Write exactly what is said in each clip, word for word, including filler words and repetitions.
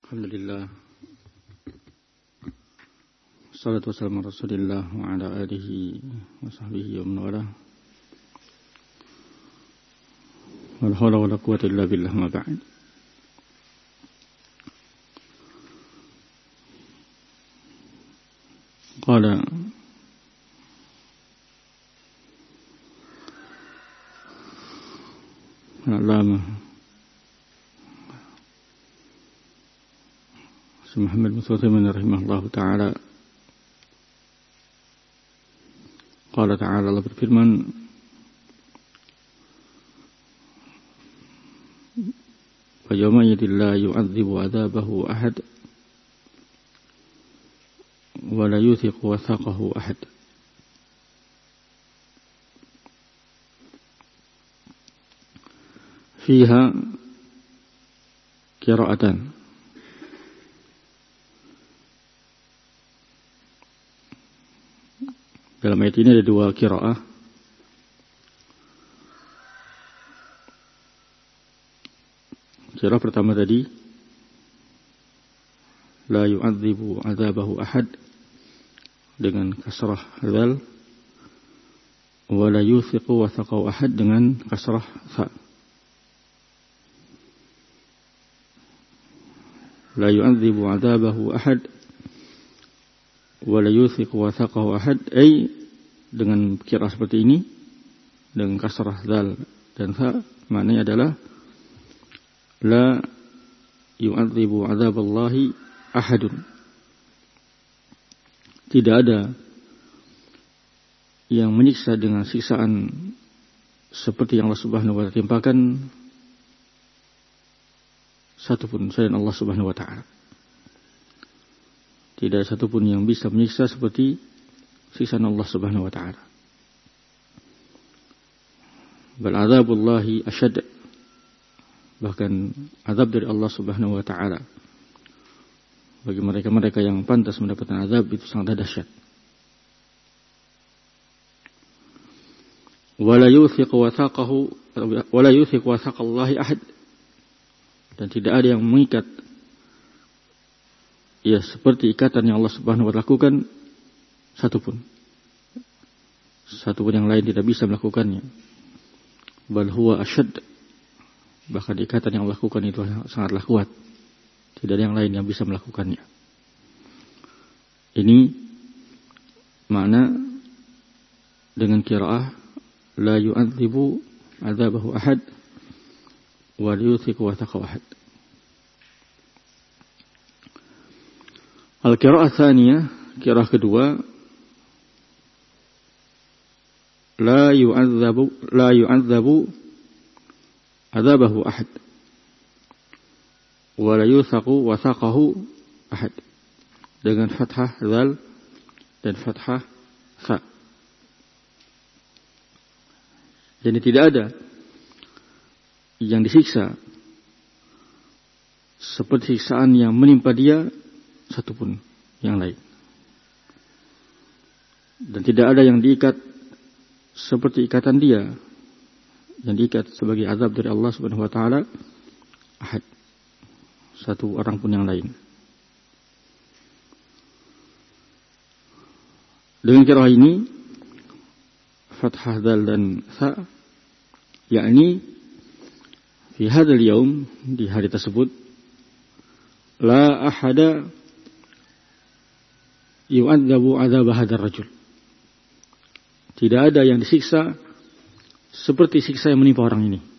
Alhamdulillah. Salatu wassalamu ala Rasulillah wa ala alihi wa sahbihi wa man walah. Wala hawla wala quwwata illa billah, ma ba'd. Qala al-allamah Muhammad bin Sulaiman rahimahullahu ta'ala, qala ta'ala, Allah berfirman, wa yawma yadillah yu'adzibu adzabahu ahad wa la yuthiqu wathaqahu ahad. Fiha qira'atan. Dalam ayat ini ada dua qiraah. Qiraah pertama tadi, la yu'adzibu adzabahu ahad, dengan kasrah dzal, wa la yuthiqu wathaqahu ahad dengan kasrah tha. La yu'adzibu adzabahu ahad wa la yuthiqu wathaqahu ahad, ay dengan qiraah seperti ini dengan kasrah dzal dan tha, maknanya adalah la yu'adzibu adzaballahi ahadun, tidak ada yang menyiksa dengan siksaan seperti yang Allah Subhanahu wa ta'ala timpakan satupun selain Allah Subhanahu wa ta'ala. Tidak ada satupun yang bisa menyiksa seperti siksaan Allah Subhanahu wa ta'ala. Bal adzabullahi asyad, bahkan azab dari Allah Subhanahu wa ta'ala bagi mereka-mereka yang pantas mendapatkan azab itu sangat dahsyat. Wala yuthiqu wathaqahu wala yuthiqu wathaqallahi ahad, dan tidak ada yang mengikat ya seperti ikatan yang Allah Subhanahu wa ta'ala lakukan satupun. Satupun yang lain tidak bisa melakukannya. Bal huwa asyad, bahkan ikatan yang Allah lakukan itu sangatlah kuat. Tidak ada yang lain yang bisa melakukannya. Ini makna dengan qiraah la yu'adzibu adzabahu ahad wa la yuthiqu wathaqahu ahad. Al-qiraah tsaniyah, qiraah kedua, la yu'adzabu la yu'adzabu adzabahu ahad wa la yuthaqu wathaqahu ahad, dengan fathah dzal dan fathah tha. Jadi tidak ada yang disiksa seperti siksaan yang menimpa dia satupun yang lain, dan tidak ada yang diikat seperti ikatan dia yang diikat sebagai azab dari Allah Subhanahu wa ta'ala ahad, satu orang pun yang lain. Dengan qiraah ini fathah dzal dan tha, yakni fi hadzal yaum, di hari tersebut, la ahada yu'adzabu adzab hadzal rajul, tidak ada yang disiksa seperti siksa yang menimpa orang ini.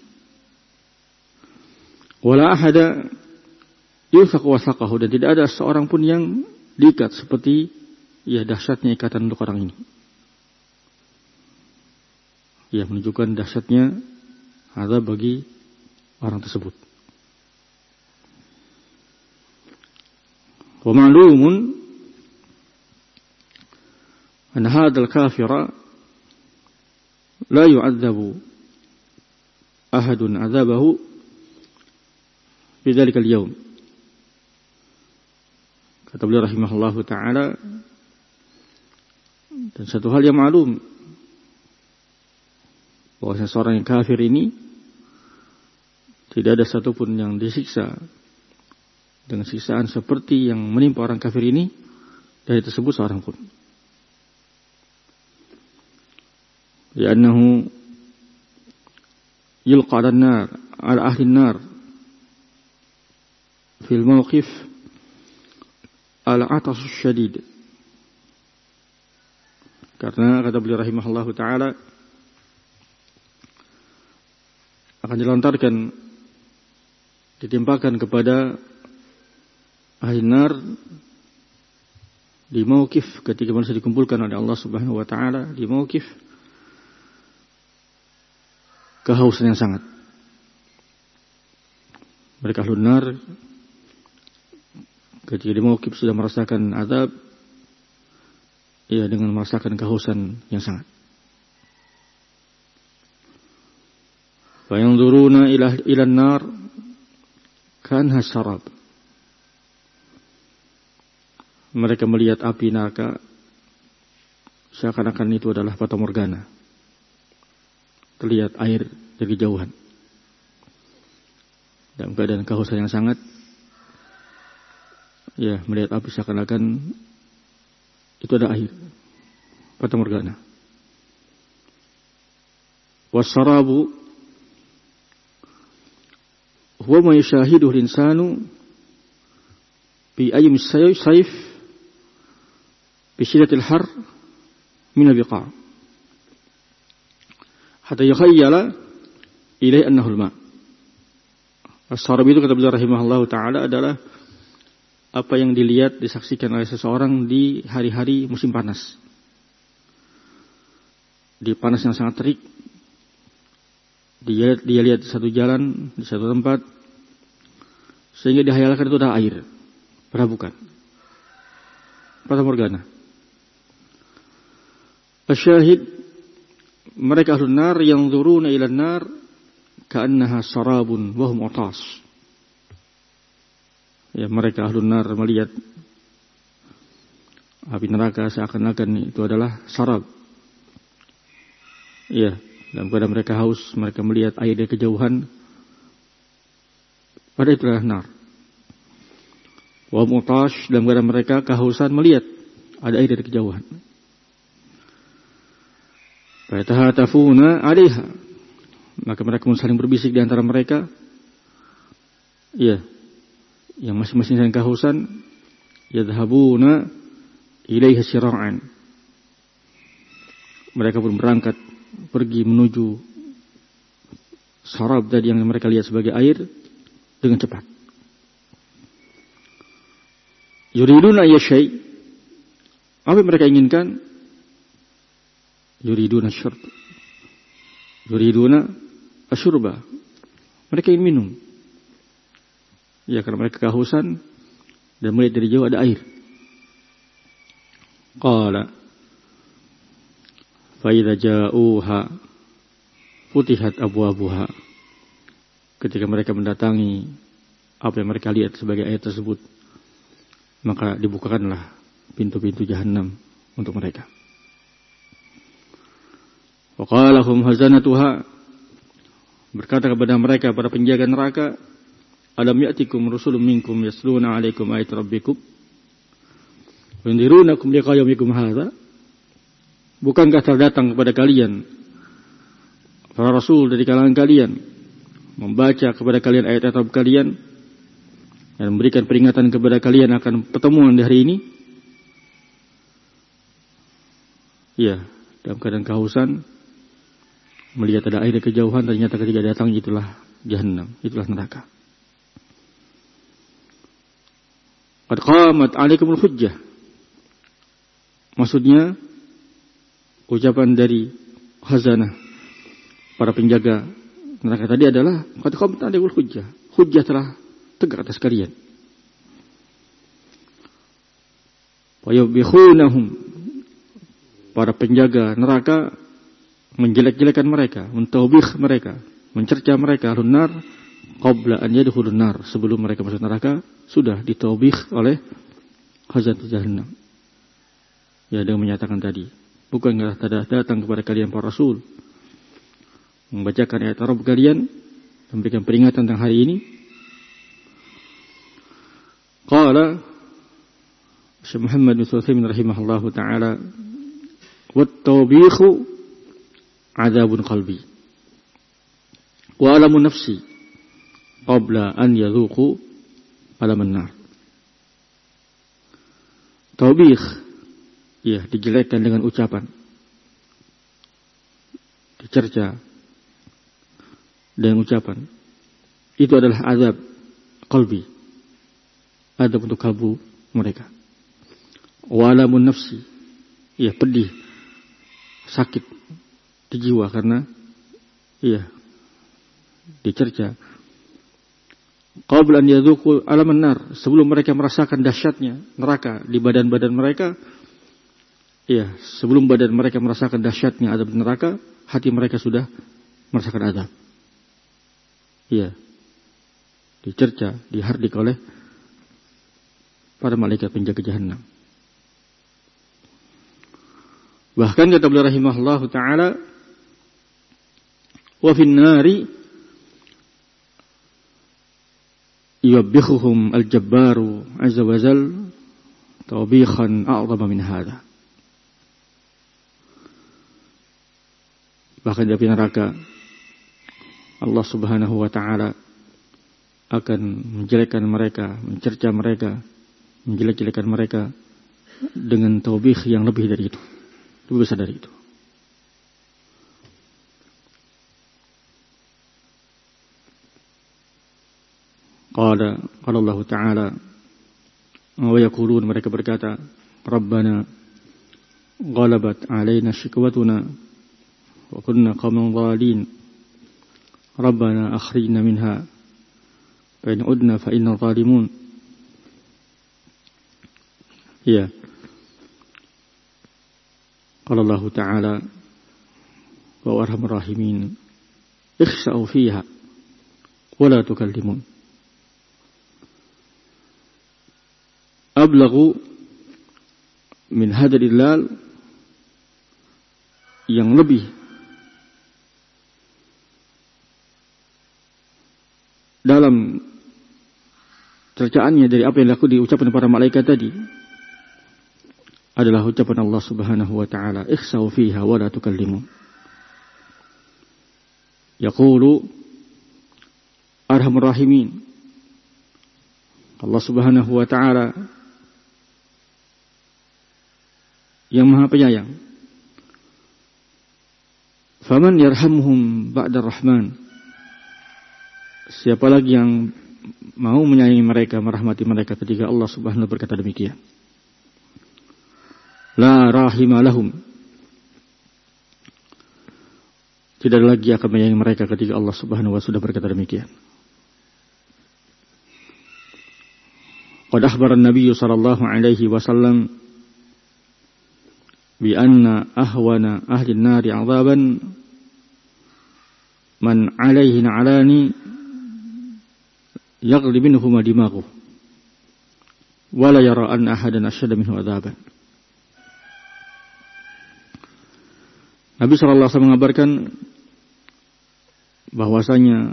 Wala ahada yuthaqu wathaqahu, dan tidak ada seorang pun yang diikat seperti ya dahsyatnya ikatan untuk orang ini. Ya, menunjukkan dahsyatnya azab bagi orang tersebut. Wa ma'lumun أن هذا الكافر لا يعذب أحد عذابه في ذلك اليوم. Kata beliau rahimahullahu ta'ala, dan satu hal yang maklum, bahwasanya seorang yang kafir ini tidak ada satupun yang disiksa dengan siksaan seperti yang menimpa orang kafir ini, dari tersebut seorang pun. Li'annahu yulqa 'ala an-nar 'ala ahli an-nar fil mawqif al-'atas syadid. Karena kata beliau rahimahullahu taala akan dilontarkan, ditimpakan kepada ahli nar di mauqif ketika manusia dikumpulkan oleh Allah Subhanahu wa taala di mauqif kehausan yang sangat. Mereka ahli nar ketika di mauqif sudah merasakan azab, ya, dengan merasakan kehausan yang sangat. Fa yanzuruna ila ila an-nar kanha syarab. Mereka melihat api neraka seakan-akan itu adalah fata morgana. Terlihat air dari jauhan. Dalam keadaan kehausan yang sangat, ya, melihat api seakan-akan itu ada air, fata morgana. Was-sarabu huwa ma yashahiduhu al-insanu fi ayyam as-sayf bi shiddatil har min al-biqa' hatta yakhayyala ilayhi annahu al-ma'. As-sarab itu kata beliau rahimahullahu taala adalah apa yang dilihat, disaksikan oleh seseorang di hari-hari musim panas. Di panas yang sangat terik, dia, dia lihat satu jalan, di satu tempat, sehingga dihayalkan itu ada air, padahal bukan. Fata morgana. Asyahid, mereka ahlun nar yang zuruna ilan nar ka'annaha sarabun wahum utas. Ya, mereka ahlun nar melihat api neraka seakan-akan itu adalah sarab. Ya, dalam keadaan mereka haus, mereka melihat air dari kejauhan, pada itu adalah nar. Wa mutash, dalam keadaan mereka kehausan melihat ada air dari kejauhan. Fatahatafuna 'alaiha, maka mereka pun saling berbisik di antara mereka. Ya, yang masing-masing saling kehausan, yadhhabuna ilaiha sira'an. Mereka pun berangkat pergi menuju sarab tadi yang mereka lihat sebagai air dengan cepat. Yuriduna yashay, apa yang mereka inginkan? Yuriduna syurb, yuriduna asyurba, mereka ingin minum. Ya, karena mereka kehausan dan melihat dari jauh ada air. Qala fa idza ja'uha futihat abwabuha. Ketika mereka mendatangi apa yang mereka lihat sebagai air tersebut, maka dibukakanlah pintu-pintu jahanam untuk mereka. Wa qala hum hazanatuha, berkata kepada mereka para penjaga neraka, alam ya'tikum rusulun minkum yasluna 'alaikum ayati rabbikum wa yunzirunakum liqa yaumikum hadza. Bukankah telah datang kepada kalian para rasul dari kalangan kalian, membaca kepada kalian ayat-ayat Rabb kalian dan memberikan peringatan kepada kalian akan pertemuan di hari ini? Ya, dalam keadaan kehausan, melihat ada air di kejauhan, ternyata ketika datang itulah jahannam, itulah neraka. Qad qamat 'alaikumul hujjah. Maksudnya ucapan dari khazanah para penjaga neraka tadi adalah qad qamat 'alaikumul hujjah. Hujjah telah tegak atas kalian. Wa yubikhunahum, para penjaga neraka menjelek-jelekan mereka, mentawbih mereka, mencerca mereka ahlun nar qabla an yadkhulun nar, sebelum mereka masuk neraka sudah ditawbih oleh khazanah jahannam. Ya, dengan menyatakan tadi, bukankah telah datang kepada kalian para rasul membacakan ayat Rabb kalian, memberikan peringatan tentang hari ini? Qala Syekh Muhammad bin Sulaiman rahimahullahu taala, "Wat-tawbikhu 'adzabun qalbi wa alamun nafsi qabla an yadhuqu alaman nar." Tawbikh, ya, dijelekkan dengan ucapan, dicerca dengan ucapan, itu adalah azab qalbi, azab untuk kalbu mereka. Walamun nafsi, ya, pedih, sakit di jiwa karena, ya, dicerca. Qabla an yadhuqu alaman nar, sebelum mereka merasakan dahsyatnya neraka di badan-badan mereka, ya, sebelum badan mereka merasakan dahsyatnya azab neraka, hati mereka sudah merasakan azab. Ya, dicerca, dihardik oleh para malaikat penjaga jahanam. Bahkan kata beliau rahimahullahu taala, wa fin nari yuwabbikhuhum al-jabbaru azza wa jal tawbikhan a'zama min hadha. Bahkan di api neraka Allah subhanahu wa ta'ala akan menjelekkan mereka, mencerca mereka, menjelek-jelekan mereka dengan taubih yang lebih dari itu, lebih besar dari itu. Qala qala Allah Ta'ala, wa yaqulun, mereka berkata, Rabbana ghalabat alaina shikwatuna wa kunna qauman dhalin, Rabbana akhrijna minha fa in udna fa inna zalimun. Ya, qala Allah Ta'ala, wa arhamur rahimin ikhsa'u fiha wa la tukallimun. Ablagu min hadalilal, yang lebih dalam cercaannya dari apa yang dilakukan diucapkan para malaikat tadi adalah ucapan Allah Subhanahu wa taala, ikhsa'u fiha wa la tukallimun. Yaqulu arhamur rahimin, Allah Subhanahu wa taala yang Maha Penyayang. Faman yarhamhum ba'da rahman, siapa lagi yang mau menyayangi mereka, merahmati mereka ketika Allah Subhanahu wa taala berkata demikian. La rahima lahum, tidak lagi akan menyayangi mereka ketika Allah Subhanahu wa taala sudah berkata demikian. Qad akhbara an-nabiy sallallahu alaihi wasallam bi anna ahwana ahli an-nari 'adzaban man 'alaihi na'alani yaghli minhum dimaghuhu wa la yara anna ahadan ashadda minhu 'adzaban. Nabi sallallahu alaihi wasallam mengabarkan bahwasanya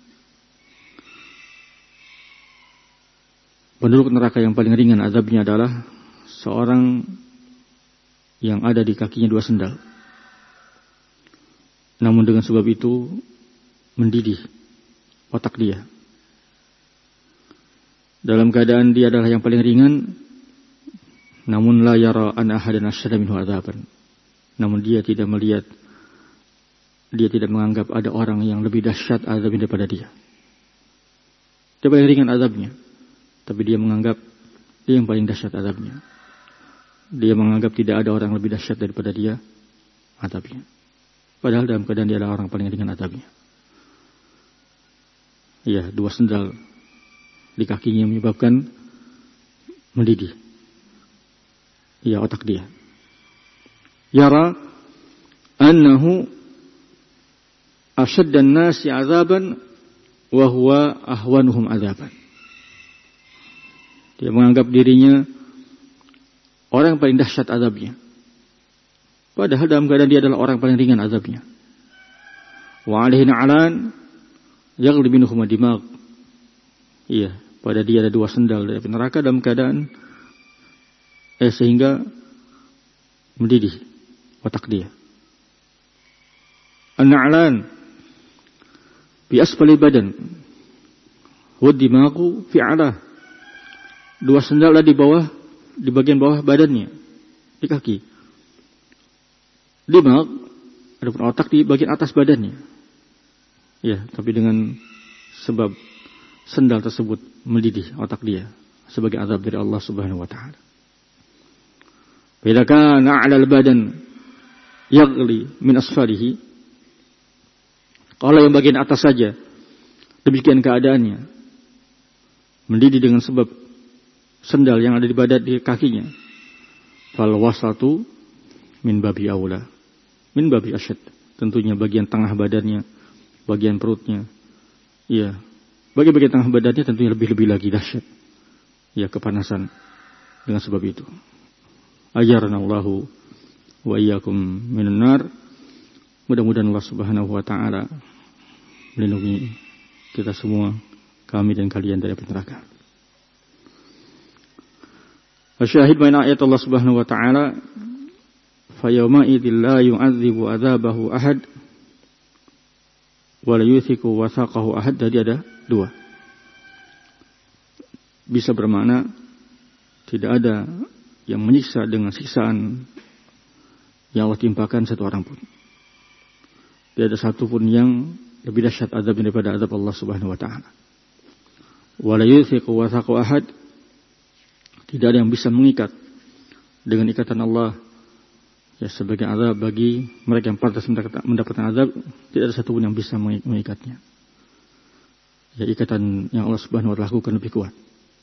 penduduk neraka yang paling ringan azabnya adalah seorang yang ada di kakinya dua sendal, namun dengan sebab itu mendidih otak dia, dalam keadaan dia adalah yang paling ringan, namun la yara an ahadan asyadda minhu adzaban, namun dia tidak melihat, dia tidak menganggap ada orang yang lebih dahsyat azabnya daripada dia. Dia paling ringan azabnya, tapi dia menganggap dia yang paling dahsyat azabnya. Dia menganggap tidak ada orang lebih dahsyat daripada dia azabnya. Padahal dalam keadaan dia adalah orang paling ringan azabnya. Ya, dua sendal di kakinya menyebabkan mendidih, ya, otak dia. Yara annahu asyaddan nasi azaban wa huwa ahwanuhum azaban. Dia menganggap dirinya orang yang paling dahsyat azabnya, padahal dalam keadaan dia adalah orang paling ringan azabnya. Wa alaihi na'alan yaghli minhum dimagh. Iya, pada dia ada dua sendal dari api neraka dalam keadaan eh sehingga mendidih otak dia. An-na'lan bi asfali badan wa dimagu fi 'ala. Dua sendal di bawah, di bagian bawah badannya, di kaki. Dimag, adapun otak di bagian atas badannya. Ya, tapi dengan sebab sendal tersebut mendidih otak dia sebagai azab dari Allah Subhanahu wa taala. Bila kana 'ala al-badan yaghli min asfalihi. Kalau yang bagian atas saja demikian keadaannya, mendidih dengan sebab sendal yang ada di badan di kakinya. Fal wasatu min babi aula. Min babi asyad. Tentunya bagian tengah badannya, bagian perutnya. Iya. Bagian-bagian tengah badannya tentunya lebih-lebih lagi dahsyat. Ya, kepanasan dengan sebab itu. Ajarnallahu wa iyyakum minan nar. Mudah-mudahan Allah Subhanahu wa taala melindungi kita semua, kami dan kalian dari api neraka. Asyahid min ayat Allah Subhanahu wa taala, fa yawma idzil la yu'adzibu adzabahu ahad wa la yuthiqu wathaqahu ahad. Jadi ada dua. Bisa bermakna tidak ada yang menyiksa dengan siksaan yang Allah timpakan satu orang pun. Tidak ada satu pun yang lebih dahsyat azab daripada azab Allah Subhanahu wa taala. Wa la yuthiqu wathaqahu ahad. Tidak ada yang bisa mengikat dengan ikatan Allah ya sebagai azab bagi mereka yang pantas mendapatkan azab. Tidak ada satu pun yang bisa mengikatnya. Ya, ikatan yang Allah Subhanahu wa taala lakukan lebih kuat.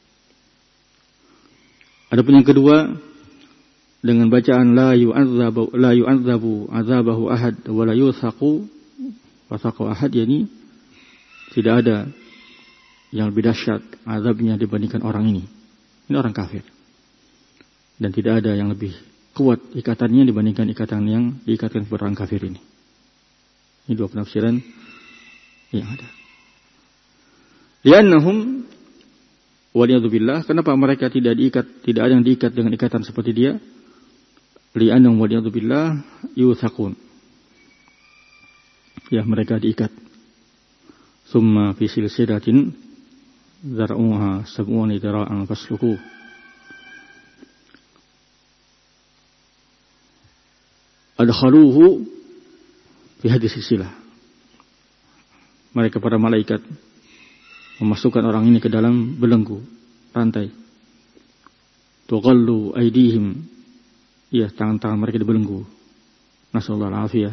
Adapun yang kedua, dengan bacaan la yu'adzabu la yu'adzabu azabahu ahad wa la yuthaqu wathaqu ahad, yakni tidak ada yang lebih dahsyat azabnya dibandingkan orang ini. Ini orang kafir. Dan tidak ada yang lebih kuat ikatannya dibandingkan ikatan yang diikatkan kepada orang kafir ini. Ini dua penafsiran yang ada. Li'annahum waliyadzubillah, kenapa mereka tidak diikat, tidak ada yang diikat dengan ikatan seperti dia? Li'annahum waliyadzubillah yuthaqun. Ya, mereka diikat. Summa fi silsilatin zar'uha sab'una dira'an fasluku. Adkhaluhu fi hadis silsilah. Mereka para malaikat memasukkan orang ini ke dalam belenggu rantai. Tughallu aydihim. Ya, tangan-tangan mereka dibelenggu. Nasallahu al-afiyah.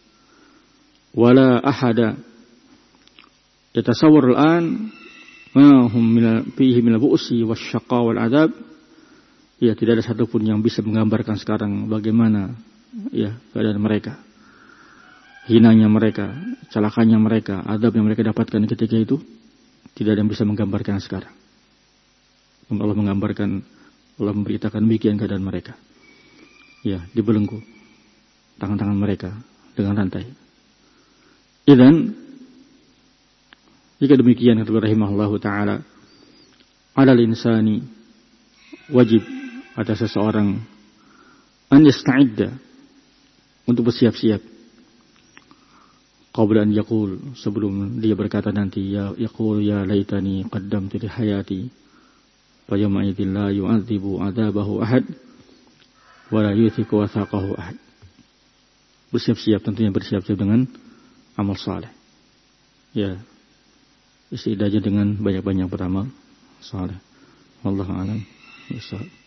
Wala ahada yatasawwar al-an ma hum min fihi min al-bu'si wasyaqa wal adab. Ya, tidak ada satupun yang bisa menggambarkan sekarang bagaimana ya keadaan mereka, hinanya mereka, celakanya mereka, azab yang mereka dapatkan ketika itu. Tidak ada yang bisa menggambarkan sekarang. Allah menggambarkan, Allah memberitakan demikian keadaan mereka. Ya, dibelenggu tangan-tangan mereka dengan rantai. Idzan, jika demikian kata rahimahullahu taala, alal insani, wajib atas seseorang an yasta'idda, untuk bersiap-siap, qabla an yaqul, sebelum dia berkata nanti, ya yaqul ya laitani qaddamtu li hayati fa yawma idzin la yu'adzibu 'adzabahu ahad wa la yuthiqu wathaqahu ahad. Bersiap-siap, tentunya bersiap-siap dengan amal saleh. Ya, istidajah dengan banyak-banyak beramal saleh. Wallahu a'lam.